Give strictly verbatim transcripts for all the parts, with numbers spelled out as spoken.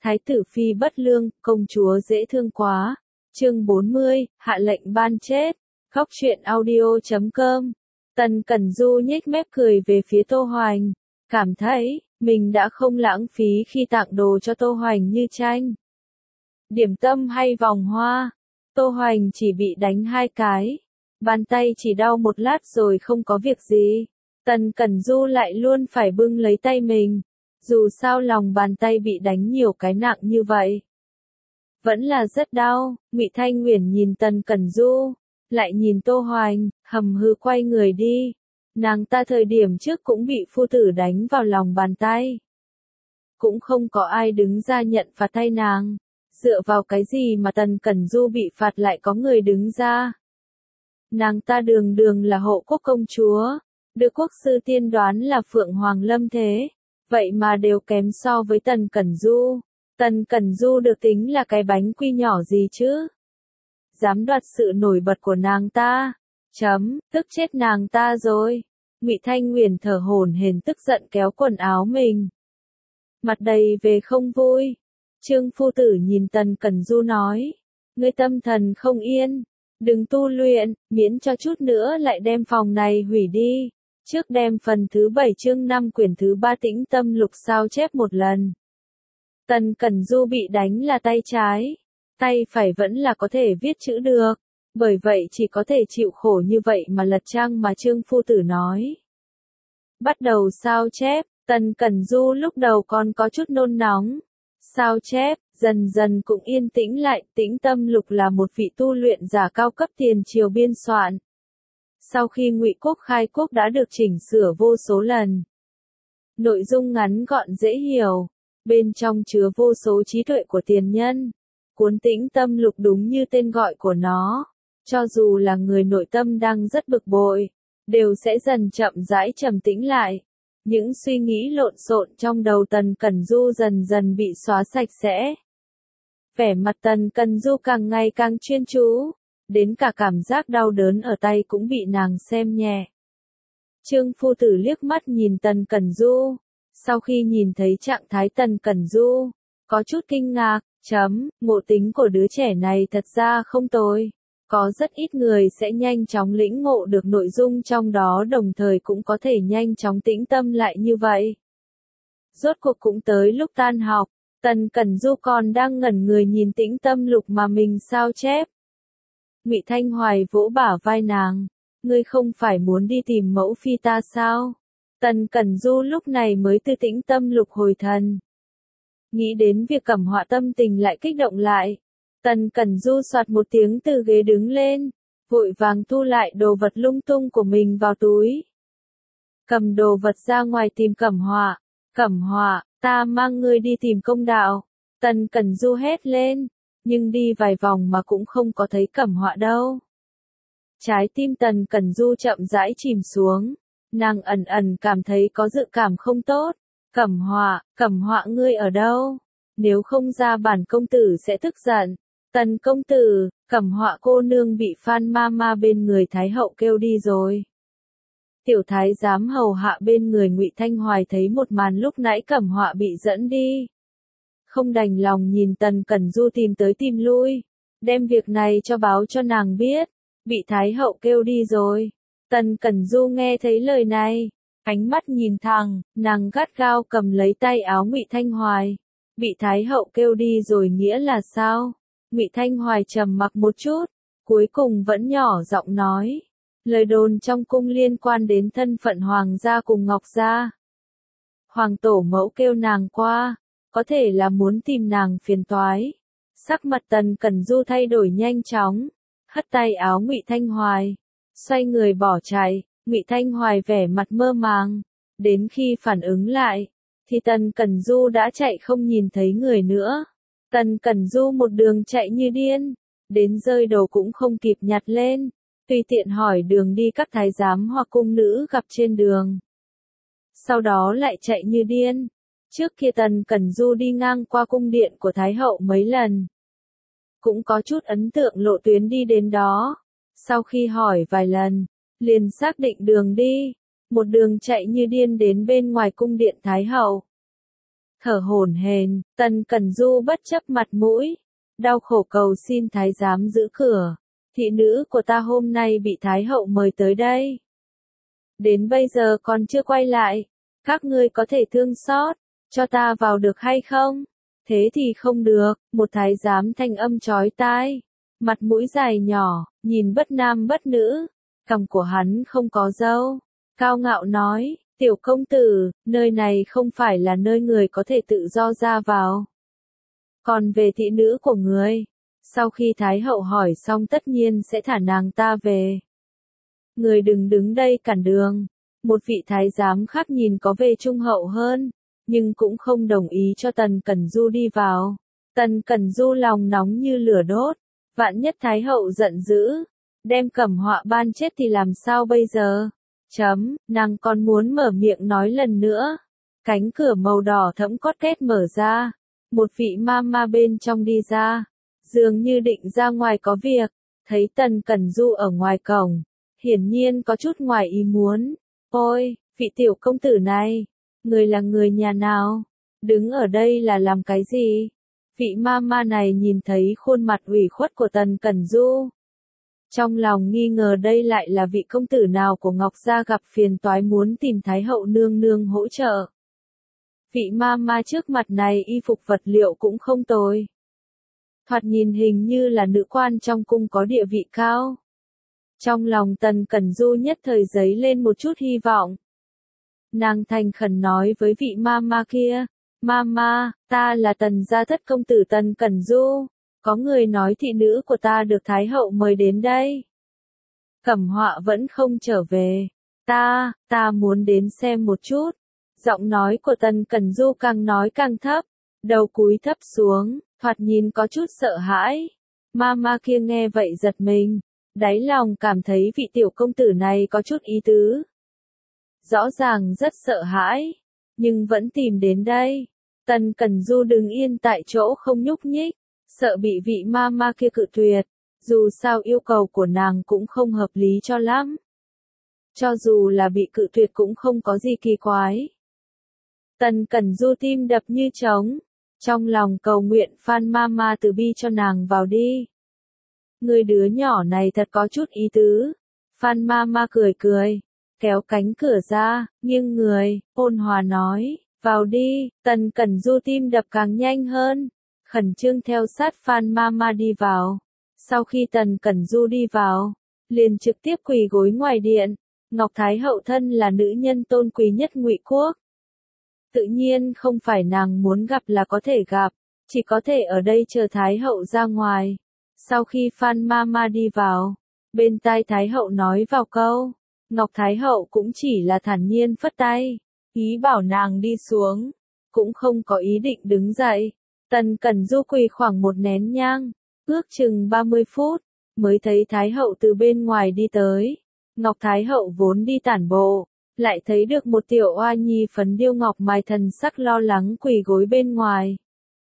Thái tử phi bất lương, công chúa dễ thương quá. Chương bốn mươi, hạ lệnh ban chết. Góc truyện audio chấm com. Tần Cẩn Du nhếch mép cười về phía Tô Hoành, cảm thấy mình đã không lãng phí khi tặng đồ cho Tô Hoành như tranh, điểm tâm hay vòng hoa. Tô Hoành chỉ bị đánh hai cái, bàn tay chỉ đau một lát rồi không có việc gì. Tần Cẩn Du lại luôn phải bưng lấy tay mình, dù sao lòng bàn tay bị đánh nhiều cái nặng như vậy, vẫn là rất đau. Ngụy Thanh Uyển nhìn Tần Cẩn Du, lại nhìn Tô Hoành, hầm hừ quay người đi. Nàng ta thời điểm trước cũng bị phu tử đánh vào lòng bàn tay, cũng không có ai đứng ra nhận phạt thay nàng. Dựa vào cái gì mà Tần Cẩn Du bị phạt lại có người đứng ra? Nàng ta đường đường là hộ quốc công chúa, được quốc sư tiên đoán là Phượng Hoàng Lâm thế, vậy mà đều kém so với Tần Cẩn Du. Tần Cẩn Du được tính là cái bánh quy nhỏ gì chứ? Dám đoạt sự nổi bật của nàng ta. Chấm, tức chết nàng ta rồi. Ngụy Thanh Uyển thở hổn hển tức giận kéo quần áo mình, mặt đầy về không vui. Trương phu tử nhìn Tần Cẩn Du nói, ngươi tâm thần không yên, đừng tu luyện, miễn cho chút nữa lại đem phòng này hủy đi. Trước đem phần thứ bảy chương năm quyển thứ ba Tĩnh Tâm Lục sao chép một lần. Tần Cẩn Du bị đánh là tay trái, tay phải vẫn là có thể viết chữ được, bởi vậy chỉ có thể chịu khổ như vậy mà lật trang mà Trương phu tử nói. Bắt đầu sao chép, Tần Cẩn Du lúc đầu còn có chút nôn nóng. Sao chép, dần dần cũng yên tĩnh lại. Tĩnh Tâm Lục là một vị tu luyện giả cao cấp tiền triều biên soạn. Sau khi Ngụy Quốc khai quốc đã được chỉnh sửa vô số lần. Nội dung ngắn gọn dễ hiểu, bên trong chứa vô số trí tuệ của tiền nhân. Cuốn Tĩnh Tâm Lục đúng như tên gọi của nó, cho dù là người nội tâm đang rất bực bội, đều sẽ dần chậm rãi trầm tĩnh lại. Những suy nghĩ lộn xộn trong đầu Tần Cẩn Du dần dần bị xóa sạch sẽ. Vẻ mặt Tần Cẩn Du càng ngày càng chuyên chú, đến cả cảm giác đau đớn ở tay cũng bị nàng xem nhẹ. Trương phu tử liếc mắt nhìn Tần Cẩn Du, sau khi nhìn thấy trạng thái Tần Cẩn Du, có chút kinh ngạc, chấm, ngộ tính của đứa trẻ này thật ra không tồi. Có rất ít người sẽ nhanh chóng lĩnh ngộ được nội dung trong đó, đồng thời cũng có thể nhanh chóng tĩnh tâm lại như vậy. Rốt cuộc cũng tới lúc tan học, Tần Cẩn Du còn đang ngẩn người nhìn Tĩnh Tâm Lục mà mình sao chép. Ngụy Thanh Hoài vỗ bả vai nàng, ngươi không phải muốn đi tìm mẫu phi ta sao? Tần Cẩn Du lúc này mới từ Tĩnh Tâm Lục hồi thần. Nghĩ đến việc Cẩm Họa tâm tình lại kích động lại. Tần Cẩn Du soạt một tiếng từ ghế đứng lên, vội vàng thu lại đồ vật lung tung của mình vào túi. Cầm đồ vật ra ngoài tìm Cẩm Họa. Cẩm Họa, ta mang ngươi đi tìm công đạo. Tần Cẩn Du hét lên, nhưng đi vài vòng mà cũng không có thấy Cẩm Họa đâu. Trái tim Tần Cẩn Du chậm rãi chìm xuống, nàng ẩn ẩn cảm thấy có dự cảm không tốt. Cẩm Họa, Cẩm Họa ngươi ở đâu? Nếu không ra bản công tử sẽ tức giận. Tần công tử, Cẩm Họa cô nương bị Phan ma ma bên người Thái hậu kêu đi rồi. Tiểu thái giám hầu hạ bên người Ngụy Thanh Hoài thấy một màn lúc nãy Cẩm Họa bị dẫn đi, không đành lòng nhìn Tần Cẩn Du tìm tới tìm lui, đem việc này cho báo cho nàng biết, bị Thái hậu kêu đi rồi. Tần Cẩn Du nghe thấy lời này, ánh mắt nhìn thẳng, nàng gắt gao cầm lấy tay áo Ngụy Thanh Hoài. Bị Thái hậu kêu đi rồi nghĩa là sao? Ngụy Thanh Hoài trầm mặc một chút, cuối cùng vẫn nhỏ giọng nói, lời đồn trong cung liên quan đến thân phận hoàng gia cùng Ngọc gia. Hoàng tổ mẫu kêu nàng qua, có thể là muốn tìm nàng phiền toái. Sắc mặt Tần Cẩn Du thay đổi nhanh chóng, hất tay áo Ngụy Thanh Hoài, xoay người bỏ chạy. Ngụy Thanh Hoài vẻ mặt mơ màng, đến khi phản ứng lại, thì Tần Cẩn Du đã chạy không nhìn thấy người nữa. Tần Cẩn Du một đường chạy như điên, đến rơi đồ cũng không kịp nhặt lên, tùy tiện hỏi đường đi các thái giám hoặc cung nữ gặp trên đường. Sau đó lại chạy như điên. Trước kia Tần Cẩn Du đi ngang qua cung điện của Thái hậu mấy lần, cũng có chút ấn tượng lộ tuyến đi đến đó. Sau khi hỏi vài lần, liền xác định đường đi, một đường chạy như điên đến bên ngoài cung điện Thái hậu. Thở hổn hển, Tần Cẩn Du bất chấp mặt mũi, đau khổ cầu xin thái giám giữ cửa. Thị nữ của ta hôm nay bị thái hậu mời tới đây. Đến bây giờ còn chưa quay lại. Các ngươi có thể thương xót, cho ta vào được hay không? Thế thì không được, một thái giám thanh âm chói tai. Mặt mũi dài nhỏ, nhìn bất nam bất nữ. Cằm của hắn không có râu. Cao ngạo nói, tiểu công tử, nơi này không phải là nơi người có thể tự do ra vào. Còn về thị nữ của người, sau khi Thái hậu hỏi xong tất nhiên sẽ thả nàng ta về. Người đừng đứng đây cản đường. Một vị thái giám khác nhìn có vẻ trung hậu hơn, nhưng cũng không đồng ý cho Tần Cẩn Du đi vào. Tần Cẩn Du lòng nóng như lửa đốt, vạn nhất Thái hậu giận dữ, đem Cẩm Họa ban chết thì làm sao bây giờ? Chấm, nàng còn muốn mở miệng nói lần nữa. Cánh cửa màu đỏ thẫm cót két mở ra, một vị ma ma bên trong đi ra, dường như định ra ngoài có việc, thấy Tần Cẩn Du ở ngoài cổng, hiển nhiên có chút ngoài ý muốn. Ôi, vị tiểu công tử này, người là người nhà nào? Đứng ở đây là làm cái gì? Vị ma ma này nhìn thấy khuôn mặt ủy khuất của Tần Cẩn Du. Trong lòng nghi ngờ đây lại là vị công tử nào của Ngọc Gia gặp phiền toái muốn tìm Thái hậu nương nương hỗ trợ. Vị ma ma trước mặt này y phục vật liệu cũng không tồi. Thoạt nhìn hình như là nữ quan trong cung có địa vị cao. Trong lòng Tần Cẩn Du nhất thời giấy lên một chút hy vọng. Nàng thành khẩn nói với vị ma ma kia, ma ma, ta là Tần gia thất công tử Tần Cẩn Du, có người nói thị nữ của ta được Thái hậu mời đến đây. Cẩm Họa vẫn không trở về, ta, ta muốn đến xem một chút. Giọng nói của Tần Cẩn Du càng nói càng thấp, đầu cúi thấp xuống, thoạt nhìn có chút sợ hãi. Ma ma kia nghe vậy giật mình. Đáy lòng cảm thấy vị tiểu công tử này có chút ý tứ. Rõ ràng rất sợ hãi, nhưng vẫn tìm đến đây. Tần Cẩn Du đứng yên tại chỗ không nhúc nhích, sợ bị vị ma ma kia cự tuyệt. Dù sao yêu cầu của nàng cũng không hợp lý cho lắm. Cho dù là bị cự tuyệt cũng không có gì kỳ quái. Tần Cẩn Du tim đập như trống, trong lòng cầu nguyện Phan ma ma từ bi cho nàng vào đi. Người đứa nhỏ này thật có chút ý tứ. Phan ma ma cười cười, kéo cánh cửa ra, nghiêng người, ôn hòa nói, vào đi. Tần Cẩn Du tim đập càng nhanh hơn, khẩn trương theo sát Phan ma ma đi vào. Sau khi Tần Cẩn Du đi vào, liền trực tiếp quỳ gối ngoài điện. Ngọc Thái hậu thân là nữ nhân tôn quý nhất Ngụy quốc. Tự nhiên không phải nàng muốn gặp là có thể gặp, chỉ có thể ở đây chờ Thái hậu ra ngoài. Sau khi Phan ma ma đi vào, bên tai Thái hậu nói vào câu, Ngọc Thái hậu cũng chỉ là thản nhiên phất tay, ý bảo nàng đi xuống, cũng không có ý định đứng dậy. Tần Cẩn Du quỳ khoảng một nén nhang, ước chừng ba mươi phút, mới thấy Thái hậu từ bên ngoài đi tới. Ngọc Thái hậu vốn đi tản bộ, lại thấy được một tiểu oa nhi phấn điêu ngọc mài thần sắc lo lắng quỳ gối bên ngoài.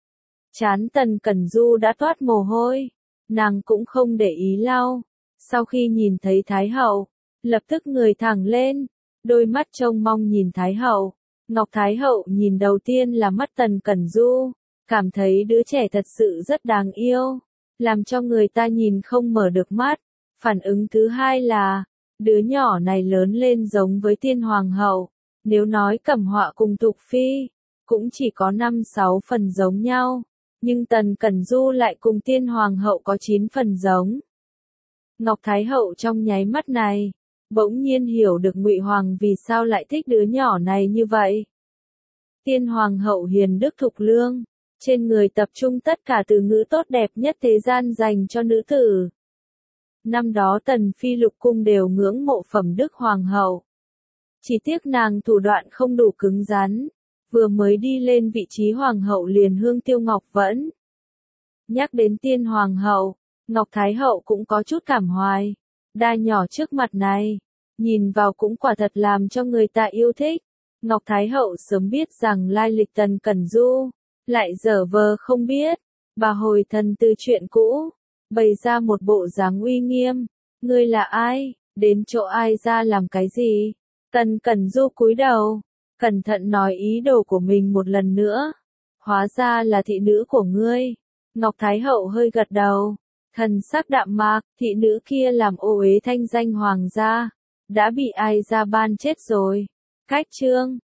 Trán Tần Cẩn Du đã toát mồ hôi. Nàng cũng không để ý lau. Sau khi nhìn thấy Thái hậu, lập tức người thẳng lên, đôi mắt trông mong nhìn Thái hậu. Ngọc Thái hậu nhìn đầu tiên là mắt Tần Cẩn Du, cảm thấy đứa trẻ thật sự rất đáng yêu, làm cho người ta nhìn không mở được mắt. Phản ứng thứ hai là, đứa nhỏ này lớn lên giống với tiên hoàng hậu, nếu nói Cẩm Họa cùng Thục Phi, cũng chỉ có năm sáu phần giống nhau. Nhưng Tần Cẩn Du lại cùng tiên hoàng hậu có chín phần giống. Ngọc Thái hậu trong nháy mắt này, bỗng nhiên hiểu được Ngụy Hoàng vì sao lại thích đứa nhỏ này như vậy. Tiên hoàng hậu hiền đức thục lương, trên người tập trung tất cả từ ngữ tốt đẹp nhất thế gian dành cho nữ tử. Năm đó Tần Phi lục cung đều ngưỡng mộ phẩm đức hoàng hậu. Chỉ tiếc nàng thủ đoạn không đủ cứng rắn. Vừa mới đi lên vị trí hoàng hậu liền hương tiêu ngọc vẫn. Nhắc đến tiên hoàng hậu, Ngọc Thái hậu cũng có chút cảm hoài. Đa nhỏ trước mặt này, nhìn vào cũng quả thật làm cho người ta yêu thích. Ngọc Thái hậu sớm biết rằng lai lịch Tần Cẩn Du, lại dở vờ không biết. Bà hồi thần từ chuyện cũ, bày ra một bộ dáng uy nghiêm. Ngươi là ai, đến chỗ ai ra làm cái gì? Tần Cẩn Du cúi đầu, cẩn thận nói ý đồ của mình một lần nữa. Hóa ra là thị nữ của ngươi. Ngọc Thái Hậu hơi gật đầu. Thần sắc đạm mạc, thị nữ kia làm ô uế thanh danh hoàng gia. Đã bị ai ra ban chết rồi. Cách chương.